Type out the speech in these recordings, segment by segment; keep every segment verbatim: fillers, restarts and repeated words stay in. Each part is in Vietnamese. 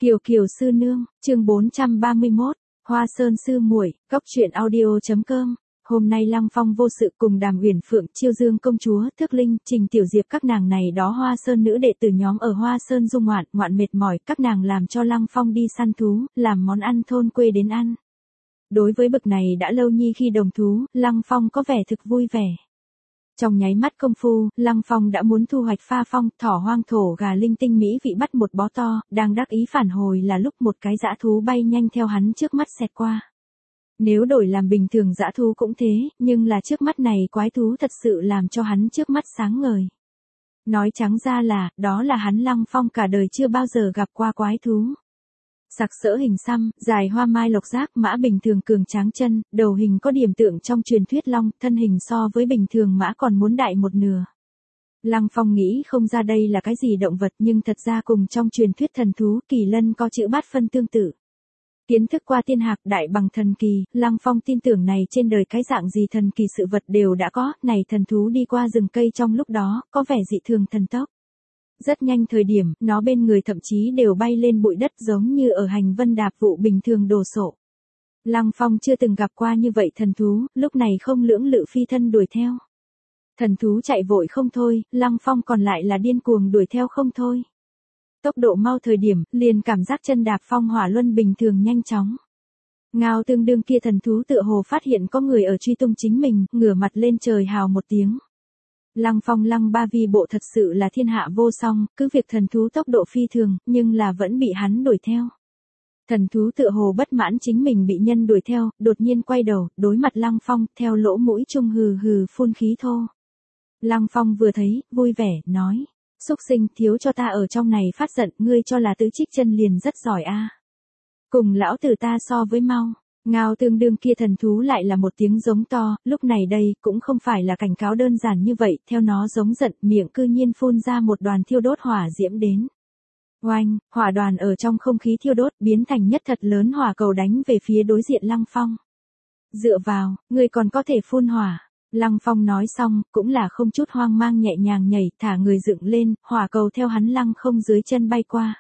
Kiều Kiều sư nương, chương bốn trăm ba mươi mốt, Hoa Sơn sư muội, góc truyện audio chấm com. Hôm nay Lăng Phong vô sự cùng Đàm Uyển Phượng, Chiêu Dương công chúa, Thước Linh, Trình Tiểu Diệp các nàng này đó Hoa Sơn nữ đệ tử nhóm ở Hoa Sơn du ngoạn, ngoạn mệt mỏi, các nàng làm cho Lăng Phong đi săn thú, làm món ăn thôn quê đến ăn. Đối với bực này đã lâu nhi khi đồng thú, Lăng Phong có vẻ thực vui vẻ. Trong nháy mắt công phu, Lăng Phong đã muốn thu hoạch pha phong, thỏ hoang thổ gà linh tinh mỹ vị bắt một bó to, đang đắc ý phản hồi là lúc một cái dã thú bay nhanh theo hắn trước mắt xẹt qua. Nếu đổi làm bình thường dã thú cũng thế, nhưng là trước mắt này quái thú thật sự làm cho hắn trước mắt sáng ngời. Nói trắng ra là, đó là hắn Lăng Phong cả đời chưa bao giờ gặp qua quái thú. Sặc sỡ hình xăm, dài hoa mai lộc giác, mã bình thường cường tráng chân, đầu hình có điểm tượng trong truyền thuyết long, thân hình so với bình thường mã còn muốn đại một nửa. Lăng Phong nghĩ không ra đây là cái gì động vật, nhưng thật ra cùng trong truyền thuyết thần thú kỳ lân có chữ bát phân tương tự. Kiến thức qua tiên hạc đại bằng thần kỳ, Lăng Phong tin tưởng này trên đời cái dạng gì thần kỳ sự vật đều đã có, này thần thú đi qua rừng cây trong lúc đó, có vẻ dị thường thần tốc. Rất nhanh thời điểm, nó bên người thậm chí đều bay lên bụi đất giống như ở hành vân đạp vụ bình thường đồ sộ. Lăng Phong chưa từng gặp qua như vậy thần thú, lúc này không lưỡng lự phi thân đuổi theo. Thần thú chạy vội không thôi, Lăng Phong còn lại là điên cuồng đuổi theo không thôi. Tốc độ mau thời điểm, liền cảm giác chân đạp phong hỏa luân bình thường nhanh chóng. Ngao tương đương kia thần thú tựa hồ phát hiện có người ở truy tung chính mình, ngửa mặt lên trời hào một tiếng. Lăng Phong Lăng Ba Vi bộ thật sự là thiên hạ vô song, cứ việc thần thú tốc độ phi thường, nhưng là vẫn bị hắn đuổi theo. Thần thú tựa hồ bất mãn chính mình bị nhân đuổi theo, đột nhiên quay đầu, đối mặt Lăng Phong, theo lỗ mũi trung hừ hừ phun khí thô. Lăng Phong vừa thấy, vui vẻ, nói, xúc sinh thiếu cho ta ở trong này phát giận, ngươi cho là tứ trích chân liền rất giỏi a. Cùng lão tử ta so với mau. Ngao tương đương kia thần thú lại là một tiếng giống to, lúc này đây cũng không phải là cảnh cáo đơn giản như vậy, theo nó giống giận, miệng cư nhiên phun ra một đoàn thiêu đốt hỏa diễm đến. Oanh, hỏa đoàn ở trong không khí thiêu đốt, biến thành nhất thật lớn hỏa cầu đánh về phía đối diện Lăng Phong. Dựa vào, ngươi còn có thể phun hỏa. Lăng Phong nói xong, cũng là không chút hoang mang nhẹ nhàng nhảy, thả người dựng lên, hỏa cầu theo hắn lăng không dưới chân bay qua.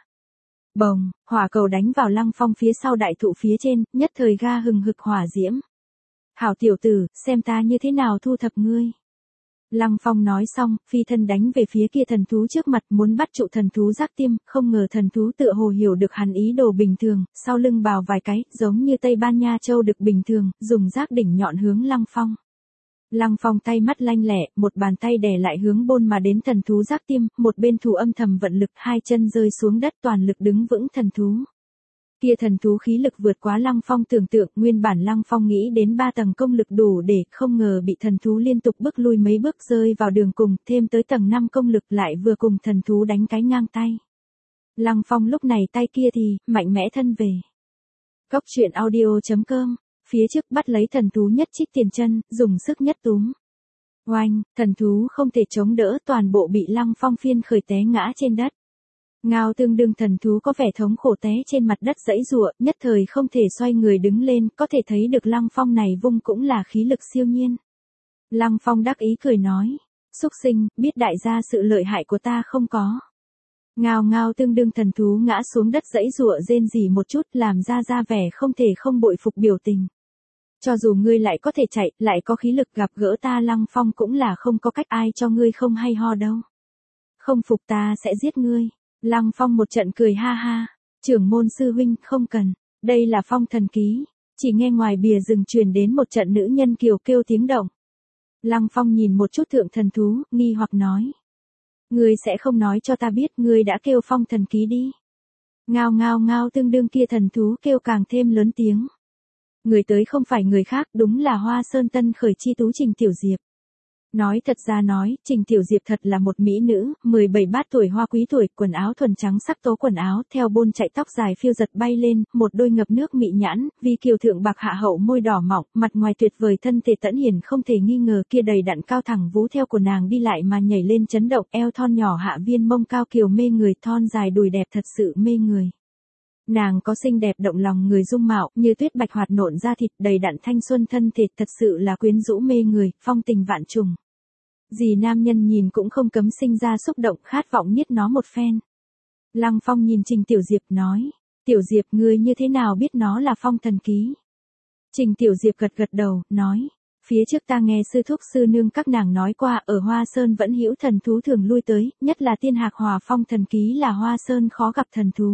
Bồng, hỏa cầu đánh vào Lăng Phong phía sau đại thụ phía trên, nhất thời ga hừng hực hỏa diễm. Hảo tiểu tử, xem ta như thế nào thu thập ngươi. Lăng Phong nói xong, phi thân đánh về phía kia thần thú trước mặt, muốn bắt trụ thần thú giác tiêm, không ngờ thần thú tựa hồ hiểu được hắn ý đồ bình thường, sau lưng bào vài cái, giống như Tây Ban Nha châu được bình thường, dùng giác đỉnh nhọn hướng Lăng Phong. Lăng Phong tay mắt lanh lẹ, một bàn tay đè lại hướng bôn mà đến thần thú giác tiêm, một bên thủ âm thầm vận lực, hai chân rơi xuống đất toàn lực đứng vững thần thú. Kia thần thú khí lực vượt quá Lăng Phong tưởng tượng, nguyên bản Lăng Phong nghĩ đến ba tầng công lực đủ để, không ngờ bị thần thú liên tục bước lui mấy bước rơi vào đường cùng, thêm tới tầng năm công lực lại vừa cùng thần thú đánh cái ngang tay. Lăng Phong lúc này tay kia thì, mạnh mẽ thân về. Góc truyện audio chấm com. Phía trước bắt lấy thần thú nhất trích tiền chân, dùng sức nhất túm. Oanh, thần thú không thể chống đỡ, toàn bộ bị Lăng Phong phiên khởi té ngã trên đất. Ngao tương đương thần thú có vẻ thống khổ té trên mặt đất giãy giụa, nhất thời không thể xoay người đứng lên, có thể thấy được Lăng Phong này vung cũng là khí lực siêu nhiên. Lăng Phong đắc ý cười nói, xúc sinh, biết đại gia sự lợi hại của ta không có. Ngao ngao tương đương thần thú ngã xuống đất giãy giụa rên rỉ một chút, làm ra ra vẻ không thể không bội phục biểu tình. Cho dù ngươi lại có thể chạy, lại có khí lực, gặp gỡ ta Lăng Phong cũng là không có cách, ai cho ngươi không hay ho đâu. Không phục ta sẽ giết ngươi. Lăng Phong một trận cười ha ha. Trưởng môn sư huynh, không cần. Đây là phong thần ký. Chỉ nghe ngoài bìa rừng truyền đến một trận nữ nhân kiều kêu tiếng động. Lăng Phong nhìn một chút thượng thần thú, nghi hoặc nói. Ngươi sẽ không nói cho ta biết ngươi đã kêu phong thần ký đi. Ngao ngao ngao tương đương kia thần thú kêu càng thêm lớn tiếng. Người tới không phải người khác, đúng là Hoa Sơn Tân khởi chi tú Trình Tiểu Diệp. Nói thật ra nói, Trình Tiểu Diệp thật là một mỹ nữ, mười bảy bát tuổi hoa quý tuổi, quần áo thuần trắng sắc tố quần áo, theo bôn chạy tóc dài phiêu giật bay lên, một đôi ngập nước mị nhãn, vì kiều thượng bạc hạ hậu môi đỏ mọng, mặt ngoài tuyệt vời thân thể tẫn hiển không thể nghi ngờ, kia đầy đặn cao thẳng vú theo của nàng đi lại mà nhảy lên chấn động, eo thon nhỏ hạ viên mông cao kiều mê người, thon dài đùi đẹp thật sự mê người. Nàng có xinh đẹp động lòng người dung mạo, như tuyết bạch hoạt nộn da thịt, đầy đặn thanh xuân thân thể, thật sự là quyến rũ mê người, phong tình vạn trùng. Dì nam nhân nhìn cũng không cấm sinh ra xúc động, khát vọng niết nó một phen. Lăng Phong nhìn Trình Tiểu Diệp nói, Tiểu Diệp, ngươi như thế nào biết nó là phong thần ký? Trình Tiểu Diệp gật gật đầu, nói. Phía trước ta nghe sư thúc sư nương các nàng nói qua, ở Hoa Sơn vẫn hữu thần thú thường lui tới, nhất là tiên hạc hòa phong thần ký là Hoa Sơn khó gặp thần thú.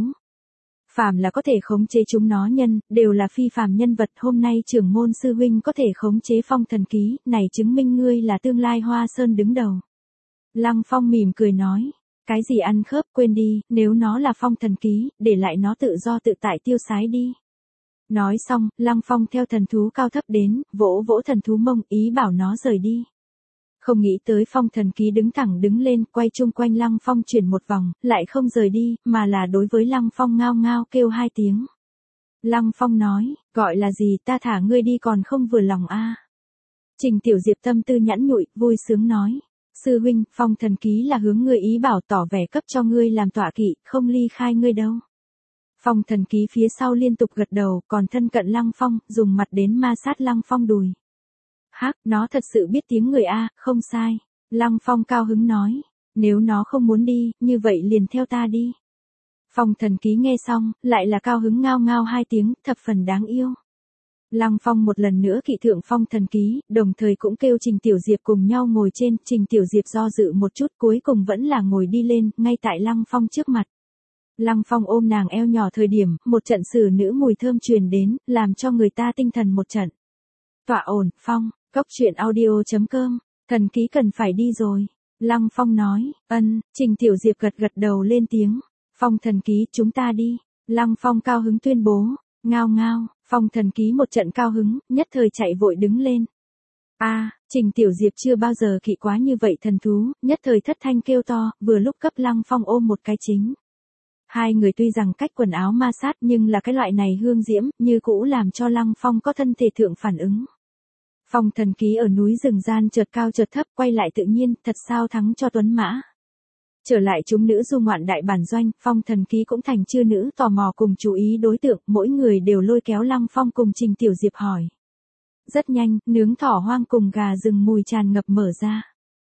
Phàm là có thể khống chế chúng nó nhân, đều là phi phàm nhân vật. Hôm nay trưởng môn sư huynh có thể khống chế phong thần ký, này chứng minh ngươi là tương lai Hoa Sơn đứng đầu. Lăng Phong mỉm cười nói. Cái gì ăn khớp, quên đi, nếu nó là phong thần ký, để lại nó tự do tự tại tiêu sái đi. Nói xong, Lăng Phong theo thần thú cao thấp đến, vỗ vỗ thần thú mông, ý bảo nó rời đi. Không nghĩ tới phong thần ký đứng thẳng đứng lên, quay chung quanh Lăng Phong chuyển một vòng, lại không rời đi, mà là đối với Lăng Phong ngao ngao kêu hai tiếng. Lăng Phong nói, gọi là gì, ta thả ngươi đi còn không vừa lòng a. Trình Tiểu Diệp tâm tư nhẵn nhụi, vui sướng nói. Sư huynh, phong thần ký là hướng ngươi ý bảo tỏ vẻ cấp cho ngươi làm tọa kỵ, không ly khai ngươi đâu. Phong thần ký phía sau liên tục gật đầu, còn thân cận Lăng Phong, dùng mặt đến ma sát Lăng Phong đùi. Hắc, nó thật sự biết tiếng người a, không sai. Lăng Phong cao hứng nói, nếu nó không muốn đi, như vậy liền theo ta đi. Phong thần ký nghe xong, lại là cao hứng ngao ngao hai tiếng, thập phần đáng yêu. Lăng Phong một lần nữa kỵ thượng phong thần ký, đồng thời cũng kêu Trình Tiểu Diệp cùng nhau ngồi trên. Trình Tiểu Diệp do dự một chút, cuối cùng vẫn là ngồi đi lên, ngay tại Lăng Phong trước mặt. Lăng Phong ôm nàng eo nhỏ thời điểm, một trận xử nữ mùi thơm truyền đến, làm cho người ta tinh thần một trận. Tọa ổn, Phong, cốc truyện audio chấm com, thần ký cần phải đi rồi. Lăng Phong nói, ân. Trình Tiểu Diệp gật gật đầu lên tiếng. Phong thần ký, chúng ta đi. Lăng Phong cao hứng tuyên bố. Ngao ngao, phong thần ký một trận cao hứng, nhất thời chạy vội đứng lên. A, à, Trình Tiểu Diệp chưa bao giờ kỵ quá như vậy thần thú, nhất thời thất thanh kêu to, vừa lúc cấp Lăng Phong ôm một cái chính. Hai người tuy rằng cách quần áo ma sát nhưng là cái loại này hương diễm, như cũ làm cho Lăng Phong có thân thể thượng phản ứng. Phong thần ký ở núi rừng gian chợt cao chợt thấp, quay lại tự nhiên, thật sao thắng cho tuấn mã. Trở lại chúng nữ du ngoạn đại bản doanh, phong thần ký cũng thành chư nữ tò mò cùng chú ý đối tượng, mỗi người đều lôi kéo Lăng Phong cùng Trình Tiểu Diệp hỏi. Rất nhanh, nướng thỏ hoang cùng gà rừng mùi tràn ngập mở ra.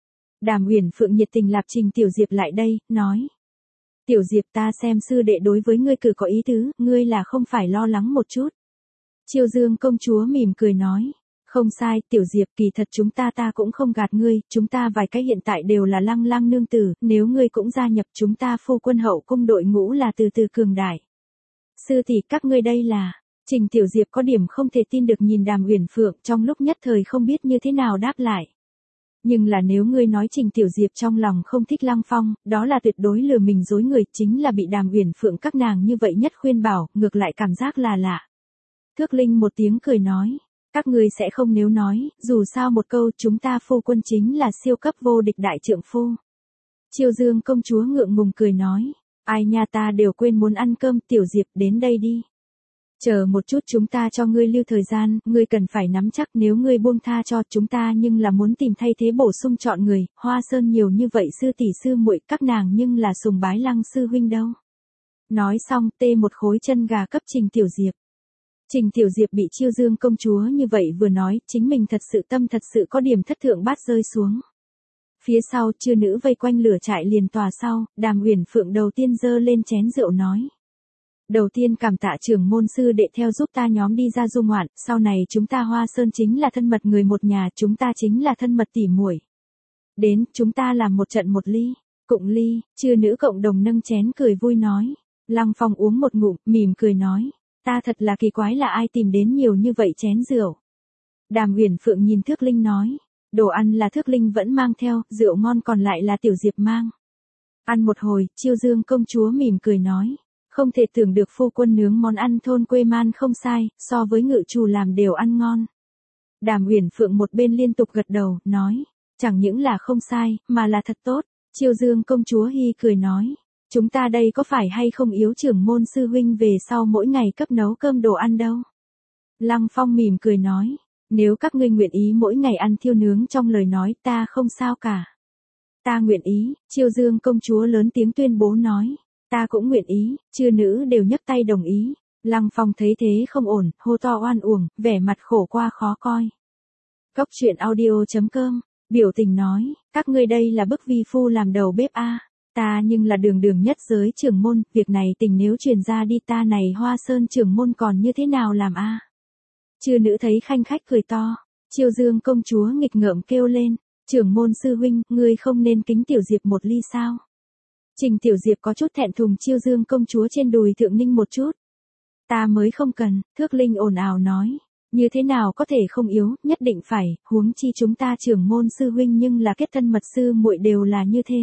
Đàm Uyển Phượng nhiệt tình lạp Trình Tiểu Diệp lại đây, nói. Tiểu Diệp, ta xem sư đệ đối với ngươi cử có ý tứ, ngươi là không phải lo lắng một chút. Chiêu Dương công chúa mỉm cười nói. Không sai, Tiểu Diệp, kỳ thật chúng ta ta cũng không gạt ngươi, chúng ta vài cái hiện tại đều là Lăng Lăng nương tử, nếu ngươi cũng gia nhập chúng ta phu quân hậu cung đội ngũ là từ từ cường đại. Sư tỷ, các ngươi đây là. Trình Tiểu Diệp có điểm không thể tin được nhìn Đàm Uyển Phượng, trong lúc nhất thời không biết như thế nào đáp lại. Nhưng là nếu ngươi nói Trình Tiểu Diệp trong lòng không thích Lăng Phong, đó là tuyệt đối lừa mình dối người, chính là bị Đàm Uyển Phượng các nàng như vậy nhất khuyên bảo, ngược lại cảm giác là lạ. Thước Linh một tiếng cười nói. Các ngươi sẽ không nếu nói, dù sao một câu chúng ta phu quân chính là siêu cấp vô địch đại trượng phu. Chiêu Dương công chúa ngượng ngùng cười nói, ai nha ta đều quên muốn ăn cơm, Tiểu Diệp đến đây đi. Chờ một chút chúng ta cho ngươi lưu thời gian, ngươi cần phải nắm chắc nếu ngươi buông tha cho chúng ta nhưng là muốn tìm thay thế bổ sung chọn người, Hoa Sơn nhiều như vậy sư tỷ sư muội các nàng nhưng là sùng bái Lăng sư huynh đâu. Nói xong tê một khối chân gà cấp Trình Tiểu Diệp. Trình Tiểu Diệp bị Chiêu Dương công chúa như vậy vừa nói, chính mình thật sự tâm thật sự có điểm thất thượng bát rơi xuống. Phía sau, chư nữ vây quanh lửa trại liền tòa sau, Đàm Uyển Phượng đầu tiên giơ lên chén rượu nói. Đầu tiên cảm tạ trưởng môn sư đệ theo giúp ta nhóm đi ra du ngoạn, sau này chúng ta Hoa Sơn chính là thân mật người một nhà, chúng ta chính là thân mật tỉ muội. Đến, chúng ta làm một trận một ly, cụng ly, chư nữ cộng đồng nâng chén cười vui nói. Lăng Phong uống một ngụm, mỉm cười nói. Ta thật là kỳ quái là ai tìm đến nhiều như vậy chén rượu. Đàm Uyển Phượng nhìn Thước Linh nói. Đồ ăn là Thước Linh vẫn mang theo, rượu ngon còn lại là Tiểu Diệp mang. Ăn một hồi, Chiêu Dương công chúa mỉm cười nói. Không thể tưởng được phu quân nướng món ăn thôn quê man không sai, so với ngự chủ làm đều ăn ngon. Đàm Uyển Phượng một bên liên tục gật đầu, nói. Chẳng những là không sai, mà là thật tốt. Chiêu Dương công chúa hi cười nói. Chúng ta đây có phải hay không yếu trưởng môn sư huynh về sau mỗi ngày cấp nấu cơm đồ ăn đâu. Lăng Phong mỉm cười nói. Nếu các ngươi nguyện ý mỗi ngày ăn thiêu nướng trong lời nói ta không sao cả. Ta nguyện ý, Chiêu Dương công chúa lớn tiếng tuyên bố nói. Ta cũng nguyện ý, chư nữ đều nhấc tay đồng ý. Lăng Phong thấy thế không ổn, hô to oan uổng, vẻ mặt khổ qua khó coi. Cốc truyện audio chấm com, biểu tình nói, các ngươi đây là bức vi phu làm đầu bếp a. Ta nhưng là đường đường nhất giới trưởng môn, việc này tình nếu truyền ra đi ta này Hoa Sơn trưởng môn còn như thế nào làm a? Chư nữ thấy khanh khách cười to, Chiêu Dương công chúa nghịch ngợm kêu lên, trưởng môn sư huynh, ngươi không nên kính Tiểu Diệp một ly sao? Trình Tiểu Diệp có chút thẹn thùng Chiêu Dương công chúa trên đùi thượng ninh một chút. Ta mới không cần, Thước Linh ồn ào nói, như thế nào có thể không yếu, nhất định phải, huống chi chúng ta trưởng môn sư huynh nhưng là kết thân mật sư muội đều là như thế.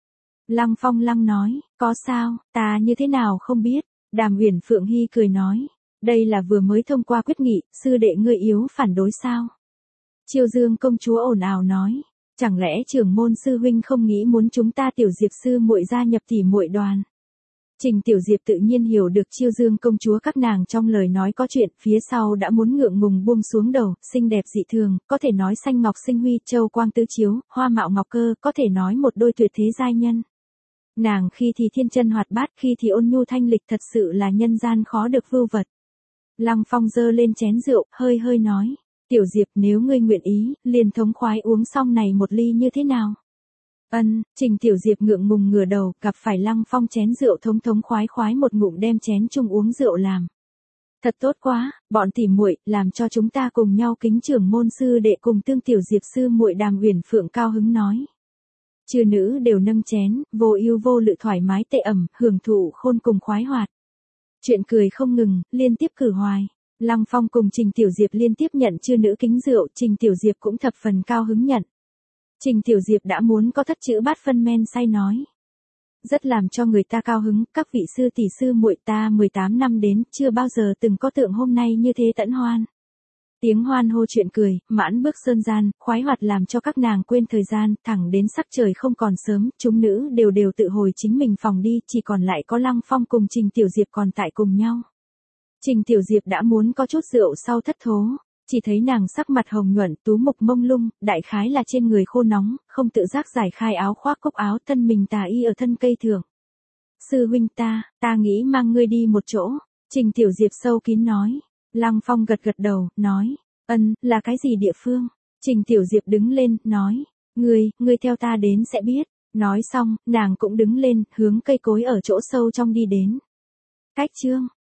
Lăng Phong Lăng nói, có sao, ta như thế nào không biết, Đàm Uyển Phượng Hy cười nói, đây là vừa mới thông qua quyết nghị, sư đệ ngươi yếu phản đối sao? Chiêu Dương công chúa ồn ào nói, chẳng lẽ trưởng môn sư huynh không nghĩ muốn chúng ta Tiểu Diệp sư muội gia nhập tỷ muội đoàn? Trình Tiểu Diệp tự nhiên hiểu được Chiêu Dương công chúa các nàng trong lời nói có chuyện, phía sau đã muốn ngượng ngùng buông xuống đầu, xinh đẹp dị thường, có thể nói xanh ngọc sinh huy, châu quang tứ chiếu, hoa mạo ngọc cơ, có thể nói một đôi tuyệt thế giai nhân. Nàng khi thì thiên chân hoạt bát, khi thì ôn nhu thanh lịch, thật sự là nhân gian khó được vưu vật. Lăng Phong giơ lên chén rượu, hơi hơi nói, Tiểu Diệp nếu ngươi nguyện ý, liền thống khoái uống xong này một ly như thế nào? Ân, Trình Tiểu Diệp ngượng ngùng ngửa đầu, gặp phải Lăng Phong chén rượu thống thống khoái khoái một ngụm đem chén chung uống rượu làm. Thật tốt quá, bọn tỉ muội, làm cho chúng ta cùng nhau kính trưởng môn sư đệ cùng tương Tiểu Diệp sư muội Đàm Uyển Phượng cao hứng nói. Chư nữ đều nâng chén, vô ưu vô lự thoải mái tệ ẩm, hưởng thụ khôn cùng khoái hoạt. Chuyện cười không ngừng, liên tiếp cử hoài. Lăng Phong cùng Trình Tiểu Diệp liên tiếp nhận chư nữ kính rượu, Trình Tiểu Diệp cũng thập phần cao hứng nhận. Trình Tiểu Diệp đã muốn có thất chữ bát phân men say nói. Rất làm cho người ta cao hứng, các vị sư tỷ sư muội ta mười tám năm đến, chưa bao giờ từng có tượng hôm nay như thế tẫn hoan. Tiếng hoan hô chuyện cười, mãn bước sơn gian, khoái hoạt làm cho các nàng quên thời gian, thẳng đến sắc trời không còn sớm, chúng nữ đều đều tự hồi chính mình phòng đi, chỉ còn lại có Lăng Phong cùng Trình Tiểu Diệp còn tại cùng nhau. Trình Tiểu Diệp đã muốn có chút rượu sau thất thố, chỉ thấy nàng sắc mặt hồng nhuận, tú mục mông lung, đại khái là trên người khô nóng, không tự giác giải khai áo khoác cúc áo, thân mình tà y ở thân cây thượng. Sư huynh ta, ta nghĩ mang ngươi đi một chỗ, Trình Tiểu Diệp sâu kín nói. Lăng Phong gật gật đầu, nói, ân, là cái gì địa phương? Trình Tiểu Diệp đứng lên, nói, ngươi, ngươi theo ta đến sẽ biết. Nói xong, nàng cũng đứng lên, hướng cây cối ở chỗ sâu trong đi đến. Cách chương